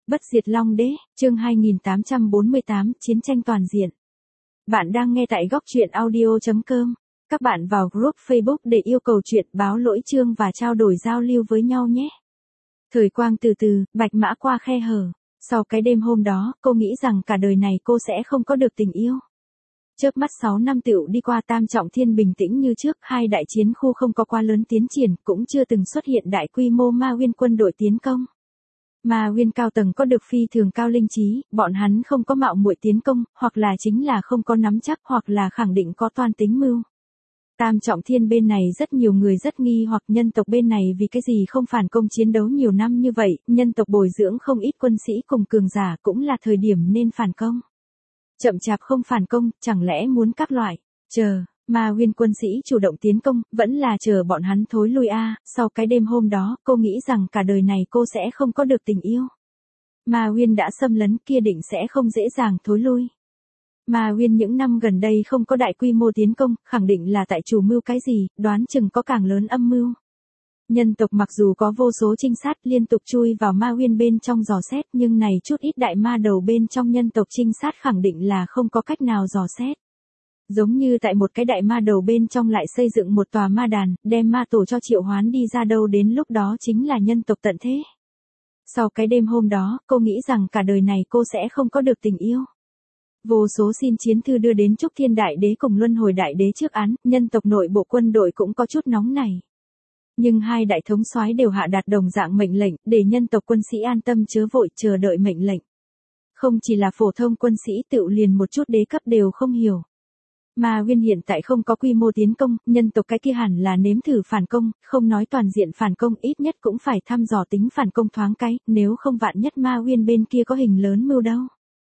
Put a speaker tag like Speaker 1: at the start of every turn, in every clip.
Speaker 1: Bất diệt Long Đế, chương 2848, Chiến tranh toàn diện. Bạn đang nghe tại góc truyện audio.com. Các bạn vào group Facebook để yêu cầu chuyện, báo lỗi chương và trao đổi giao lưu với nhau nhé. Thời quang từ từ, bạch mã qua khe hở. Sau cái đêm hôm đó, cô nghĩ rằng cả đời này cô sẽ không có được tình yêu. Chớp mắt 6 năm tựu đi qua, Tam Trọng Thiên bình tĩnh như trước, hai đại chiến khu không có quá lớn tiến triển, cũng chưa từng xuất hiện đại quy mô Ma Nguyên quân đội tiến công. Ma Nguyên cao tầng có được phi thường cao linh trí, bọn hắn không có mạo muội tiến công, hoặc là chính là không có nắm chắc, hoặc là khẳng định có toan tính mưu. Tam Trọng Thiên bên này rất nhiều người rất nghi hoặc nhân tộc bên này vì cái gì không phản công chiến đấu nhiều năm như vậy, nhân tộc bồi dưỡng không ít quân sĩ cùng cường giả cũng là thời điểm nên phản công. Chậm chạp không phản công, chẳng lẽ muốn các loại, chờ, Ma Nguyên quân sĩ chủ động tiến công, vẫn là chờ bọn hắn thối lui a. Sau cái đêm hôm đó, cô nghĩ rằng cả đời này cô sẽ không có được tình yêu. Ma Nguyên đã xâm lấn kia định sẽ không dễ dàng thối lui. Ma Nguyên những năm gần đây không có đại quy mô tiến công, khẳng định là tại chủ mưu cái gì, đoán chừng có càng lớn âm mưu. Nhân tộc mặc dù có vô số trinh sát liên tục chui vào Ma Nguyên bên trong dò xét, nhưng này chút ít đại ma đầu bên trong nhân tộc trinh sát khẳng định là không có cách nào dò xét. Giống như tại một cái đại ma đầu bên trong lại xây dựng một tòa ma đàn, đem ma tổ cho triệu hoán đi ra đâu, đến lúc đó chính là nhân tộc tận thế. Sau cái đêm hôm đó, cô nghĩ rằng cả đời này cô sẽ không có được tình yêu. Vô số xin chiến thư đưa đến Trúc Thiên Đại Đế cùng Luân Hồi Đại Đế trước án, nhân tộc nội bộ quân đội cũng có chút nóng này. Nhưng hai đại thống soái đều hạ đạt đồng dạng mệnh lệnh, để nhân tộc quân sĩ an tâm chớ vội chờ đợi mệnh lệnh. Không chỉ là phổ thông quân sĩ, tự liền một chút đế cấp đều không hiểu. Ma Nguyên hiện tại không có quy mô tiến công, nhân tộc cái kia hẳn là nếm thử phản công, không nói toàn diện phản công, ít nhất cũng phải thăm dò tính phản công thoáng cái, nếu không vạn nhất Ma Nguyên bên kia có hình lớn mưu đâu.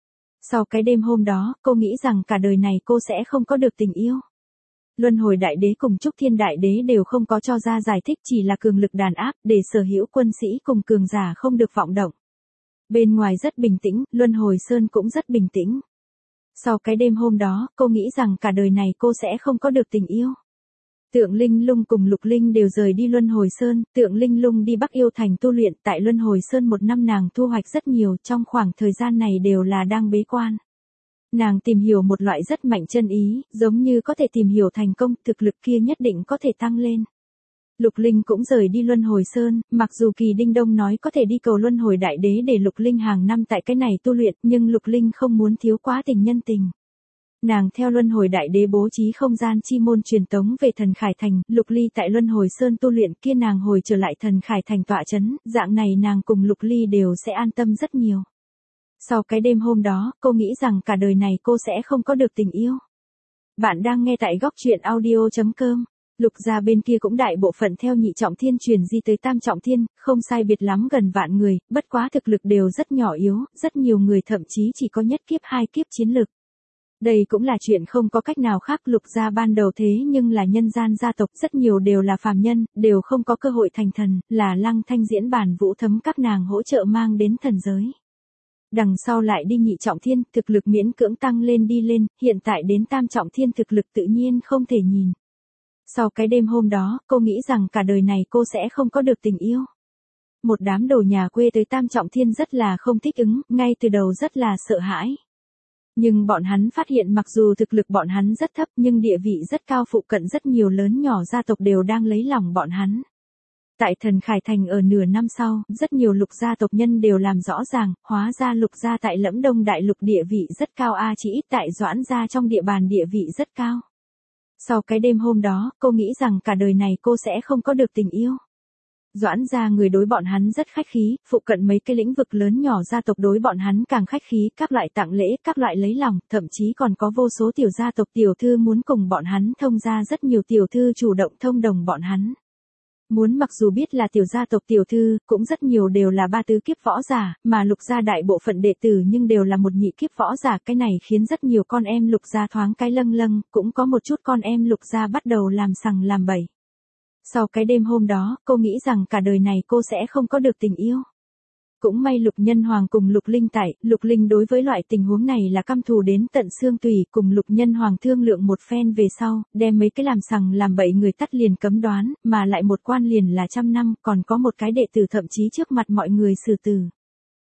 Speaker 1: Sau cái đêm hôm đó, cô nghĩ rằng cả đời này cô sẽ không có được tình yêu. Luân Hồi Đại Đế cùng Trúc Thiên Đại Đế đều không có cho ra giải thích, chỉ là cường lực đàn áp, để sở hữu quân sĩ cùng cường giả không được vọng động. Bên ngoài rất bình tĩnh, Luân Hồi Sơn cũng rất bình tĩnh. Sau cái đêm hôm đó, cô nghĩ rằng cả đời này cô sẽ không có được tình yêu. Tượng Linh Lung cùng Lục Linh đều rời đi Luân Hồi Sơn, Tượng Linh Lung đi Bắc Yêu Thành tu luyện, tại Luân Hồi Sơn một năm nàng thu hoạch rất nhiều, trong khoảng thời gian này đều là đang bế quan. Nàng tìm hiểu một loại rất mạnh chân ý, giống như có thể tìm hiểu thành công, thực lực kia nhất định có thể tăng lên. Lục Linh cũng rời đi Luân Hồi Sơn, mặc dù Kỳ Đinh Đông nói có thể đi cầu Luân Hồi Đại Đế để Lục Linh hàng năm tại cái này tu luyện, nhưng Lục Linh không muốn thiếu quá tình nhân tình. Nàng theo Luân Hồi Đại Đế bố trí không gian chi môn truyền tống về Thần Khải Thành, Lục Ly tại Luân Hồi Sơn tu luyện kia nàng hồi trở lại Thần Khải Thành tọa chấn, dạng này nàng cùng Lục Ly đều sẽ an tâm rất nhiều. Sau cái đêm hôm đó, cô nghĩ rằng cả đời này cô sẽ không có được tình yêu. Bạn đang nghe tại góc truyện audio.com. Lục gia bên kia cũng đại bộ phận theo Nhị Trọng Thiên truyền di tới Tam Trọng Thiên, không sai biệt lắm gần vạn người, bất quá thực lực đều rất nhỏ yếu, rất nhiều người thậm chí chỉ có nhất kiếp hai kiếp chiến lực. Đây cũng là chuyện không có cách nào khác, Lục gia ban đầu thế nhưng là nhân gian gia tộc, rất nhiều đều là phàm nhân, đều không có cơ hội thành thần, là Lăng Thanh diễn bản Vũ Thấm các nàng hỗ trợ mang đến thần giới. Đằng sau lại đi Nhị Trọng Thiên, thực lực miễn cưỡng tăng lên đi lên, hiện tại đến Tam Trọng Thiên thực lực tự nhiên không thể nhìn. Sau cái đêm hôm đó, cô nghĩ rằng cả đời này cô sẽ không có được tình yêu. Một đám đồ nhà quê tới Tam Trọng Thiên rất là không thích ứng, ngay từ đầu rất là sợ hãi. Nhưng bọn hắn phát hiện mặc dù thực lực bọn hắn rất thấp nhưng địa vị rất cao, phụ cận rất nhiều lớn nhỏ gia tộc đều đang lấy lòng bọn hắn. Tại Thần Khải Thành ở nửa năm sau, rất nhiều Lục gia tộc nhân đều làm rõ ràng, hóa ra Lục gia tại Lẫm Đông Đại Lục địa vị rất cao chỉ ít tại Doãn gia trong địa bàn địa vị rất cao. Sau cái đêm hôm đó, cô nghĩ rằng cả đời này cô sẽ không có được tình yêu. Doãn gia người đối bọn hắn rất khách khí, phụ cận mấy cái lĩnh vực lớn nhỏ gia tộc đối bọn hắn càng khách khí, các loại tặng lễ, các loại lấy lòng, thậm chí còn có vô số tiểu gia tộc tiểu thư muốn cùng bọn hắn thông gia, rất nhiều tiểu thư chủ động thông đồng bọn hắn. Muốn mặc dù biết là tiểu gia tộc tiểu thư, cũng rất nhiều đều là ba tứ kiếp võ giả, mà Lục gia đại bộ phận đệ tử nhưng đều là một nhị kiếp võ giả, cái này khiến rất nhiều con em Lục gia thoáng cái lâng lâng, cũng có một chút con em Lục gia bắt đầu làm sằng làm bậy. Sau cái đêm hôm đó, cô nghĩ rằng cả đời này cô sẽ không có được tình yêu. Cũng may Lục Nhân Hoàng cùng Lục Linh tại, Lục Linh đối với loại tình huống này là căm thù đến tận xương tủy, cùng Lục Nhân Hoàng thương lượng một phen về sau, đem mấy cái làm sằng làm bậy người tắt liền cấm đoán, mà lại một quan liền là 100 năm, còn có một cái đệ tử thậm chí trước mặt mọi người xử tử.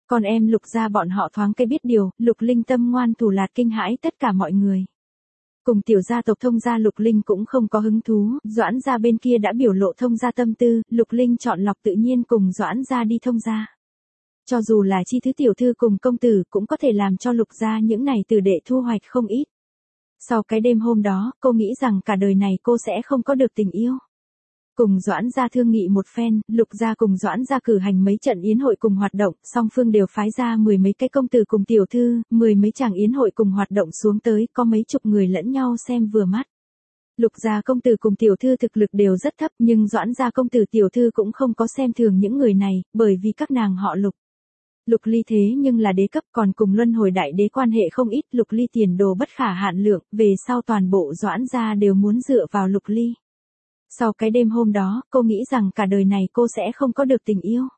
Speaker 1: Con em Lục gia bọn họ thoáng cái biết điều, Lục Linh tâm ngoan thủ lạt kinh hãi tất cả mọi người. Cùng tiểu gia tộc Thông gia Lục Linh cũng không có hứng thú, Doãn gia bên kia đã biểu lộ Thông gia tâm tư, Lục Linh chọn lọc tự nhiên cùng Doãn gia đi Thông gia. Cho dù là Chi thứ tiểu thư cùng công tử cũng có thể làm cho Lục gia những này tử đệ thu hoạch không ít. Sau cái đêm hôm đó, cô nghĩ rằng cả đời này cô sẽ không có được tình yêu. Cùng Doãn gia thương nghị một phen, Lục gia cùng Doãn gia cử hành mấy trận yến hội cùng hoạt động, song phương đều phái ra 10 mấy cái công tử cùng tiểu thư, 10 mấy chàng yến hội cùng hoạt động xuống tới, có mấy chục người lẫn nhau xem vừa mắt. Lục gia công tử cùng tiểu thư thực lực đều rất thấp, nhưng Doãn gia công tử tiểu thư cũng không có xem thường những người này, bởi vì các nàng họ Lục. Lục Ly thế nhưng là đế cấp, còn cùng Luân Hồi Đại Đế quan hệ không ít, Lục Ly tiền đồ bất khả hạn lượng, về sau toàn bộ Doãn gia đều muốn dựa vào Lục Ly. Sau cái đêm hôm đó, cô nghĩ rằng cả đời này cô sẽ không có được tình yêu.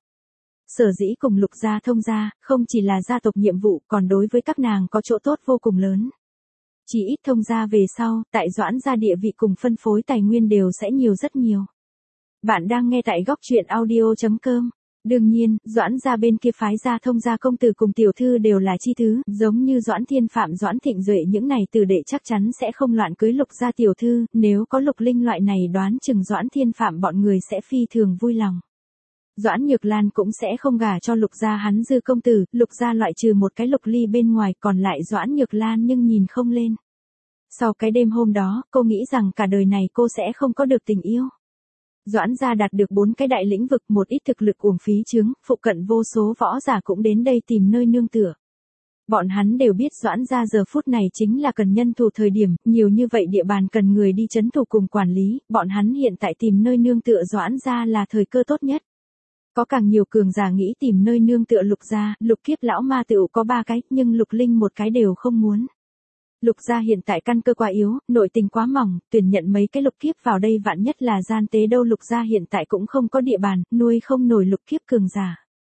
Speaker 1: Sở dĩ cùng Lục gia Thông gia, không chỉ là gia tộc nhiệm vụ, còn đối với các nàng có chỗ tốt vô cùng lớn. Chỉ ít Thông gia về sau, tại Doãn gia địa vị cùng phân phối tài nguyên đều sẽ nhiều rất nhiều. Bạn đang nghe tại góc truyện audio.com. Đương nhiên, Doãn gia bên kia phái ra Thông gia công tử cùng tiểu thư đều là chi thứ, giống như Doãn Thiên Phạm Doãn Thịnh Duệ những này tử đệ chắc chắn sẽ không loạn cưới Lục gia tiểu thư, nếu có Lục Linh loại này đoán chừng Doãn Thiên Phạm bọn người sẽ phi thường vui lòng. Doãn Nhược Lan cũng sẽ không gả cho Lục gia hắn dư công tử, Lục gia loại trừ một cái Lục Ly bên ngoài, còn lại Doãn Nhược Lan nhưng nhìn không lên. Sau cái đêm hôm đó, cô nghĩ rằng cả đời này cô sẽ không có được tình yêu. Doãn gia đạt được 4 cái đại lĩnh vực, một ít thực lực uổng phí chướng, phụ cận vô số võ giả cũng đến đây tìm nơi nương tựa. Bọn hắn đều biết Doãn gia giờ phút này chính là cần nhân thủ thời điểm, nhiều như vậy địa bàn cần người đi trấn thủ cùng quản lý, bọn hắn hiện tại tìm nơi nương tựa Doãn gia là thời cơ tốt nhất. Có càng nhiều cường giả nghĩ tìm nơi nương tựa Lục gia, Lục kiếp lão ma tựu có 3 cái, nhưng Lục Linh một cái đều không muốn. Lục gia hiện tại căn cơ quá yếu, nội tình quá mỏng, tuyển nhận mấy cái lục kiếp vào đây vạn nhất là gian tế đâu. Lục gia hiện tại cũng không có địa bàn, nuôi không nổi lục kiếp cường giả.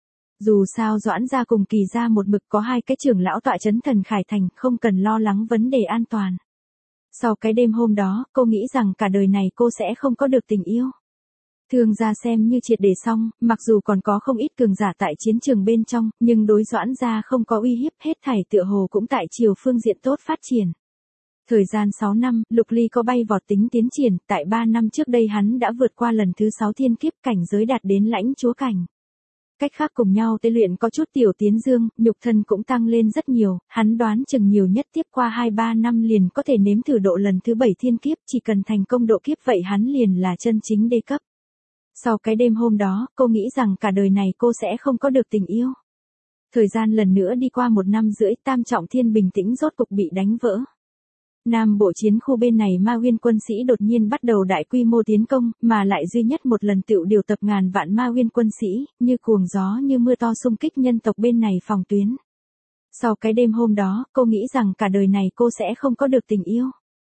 Speaker 1: Dù sao Doãn gia cùng Kỳ gia một mực có 2 cái trưởng lão tọa trấn Thần Khải Thành, không cần lo lắng vấn đề an toàn. Sau cái đêm hôm đó, cô nghĩ rằng cả đời này cô sẽ không có được tình yêu. Thương gia xem như triệt để xong, mặc dù còn có không ít cường giả tại chiến trường bên trong, nhưng đối Doãn gia không có uy hiếp, hết thảy tựa hồ cũng tại chiều phương diện tốt phát triển. Thời gian 6 năm, Lục Ly có bay vọt tính tiến triển, tại 3 năm trước đây hắn đã vượt qua lần thứ 6 thiên kiếp, cảnh giới đạt đến lãnh chúa cảnh. Cách khác cùng nhau tế luyện có chút tiểu tiến dương, nhục thân cũng tăng lên rất nhiều, hắn đoán chừng nhiều nhất tiếp qua 2-3 năm liền có thể nếm thử độ lần thứ 7 thiên kiếp, chỉ cần thành công độ kiếp vậy hắn liền là chân chính đế cấp. Sau cái đêm hôm đó, cô nghĩ rằng cả đời này cô sẽ không có được tình yêu. Thời gian lần nữa đi qua 1 năm rưỡi, Tam Trọng Thiên bình tĩnh rốt cục bị đánh vỡ. Nam bộ chiến khu bên này Ma Nguyên quân sĩ đột nhiên bắt đầu đại quy mô tiến công, mà lại duy nhất một lần tựu điều tập ngàn vạn Ma Nguyên quân sĩ, như cuồng gió như mưa to xung kích nhân tộc bên này phòng tuyến. Sau cái đêm hôm đó, cô nghĩ rằng cả đời này cô sẽ không có được tình yêu.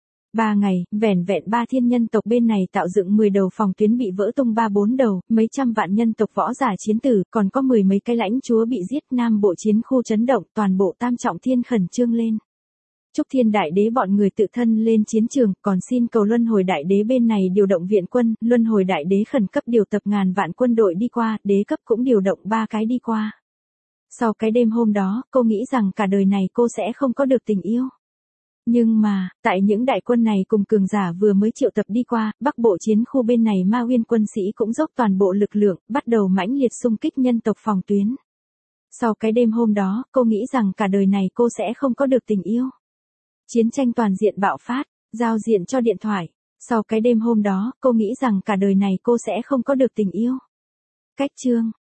Speaker 1: 3 ngày, vẻn vẹn 3 thiên nhân tộc bên này tạo dựng 10 đầu phòng tuyến bị vỡ tung 3-4 đầu, mấy trăm vạn nhân tộc võ giả chiến tử, còn có 10 mấy cái lãnh chúa bị giết. Nam bộ chiến khu chấn động, toàn bộ Tam Trọng Thiên khẩn trương lên. Trúc Thiên Đại Đế bọn người tự thân lên chiến trường, còn xin cầu Luân Hồi Đại Đế bên này điều động viện quân, Luân Hồi Đại Đế khẩn cấp điều tập ngàn vạn quân đội đi qua, đế cấp cũng điều động 3 cái đi qua. Sau cái đêm hôm đó, cô nghĩ rằng cả đời này cô sẽ không có được tình yêu. Nhưng mà, tại những đại quân này cùng cường giả vừa mới triệu tập đi qua, Bắc bộ chiến khu bên này Ma Nguyên quân sĩ cũng dốc toàn bộ lực lượng, bắt đầu mãnh liệt xung kích nhân tộc phòng tuyến. Sau cái đêm hôm đó, cô nghĩ rằng cả đời này cô sẽ không có được tình yêu. Chiến tranh toàn diện bạo phát, giao diện cho điện thoại. Sau cái đêm hôm đó, cô nghĩ rằng cả đời này cô sẽ không có được tình yêu. Cách chương.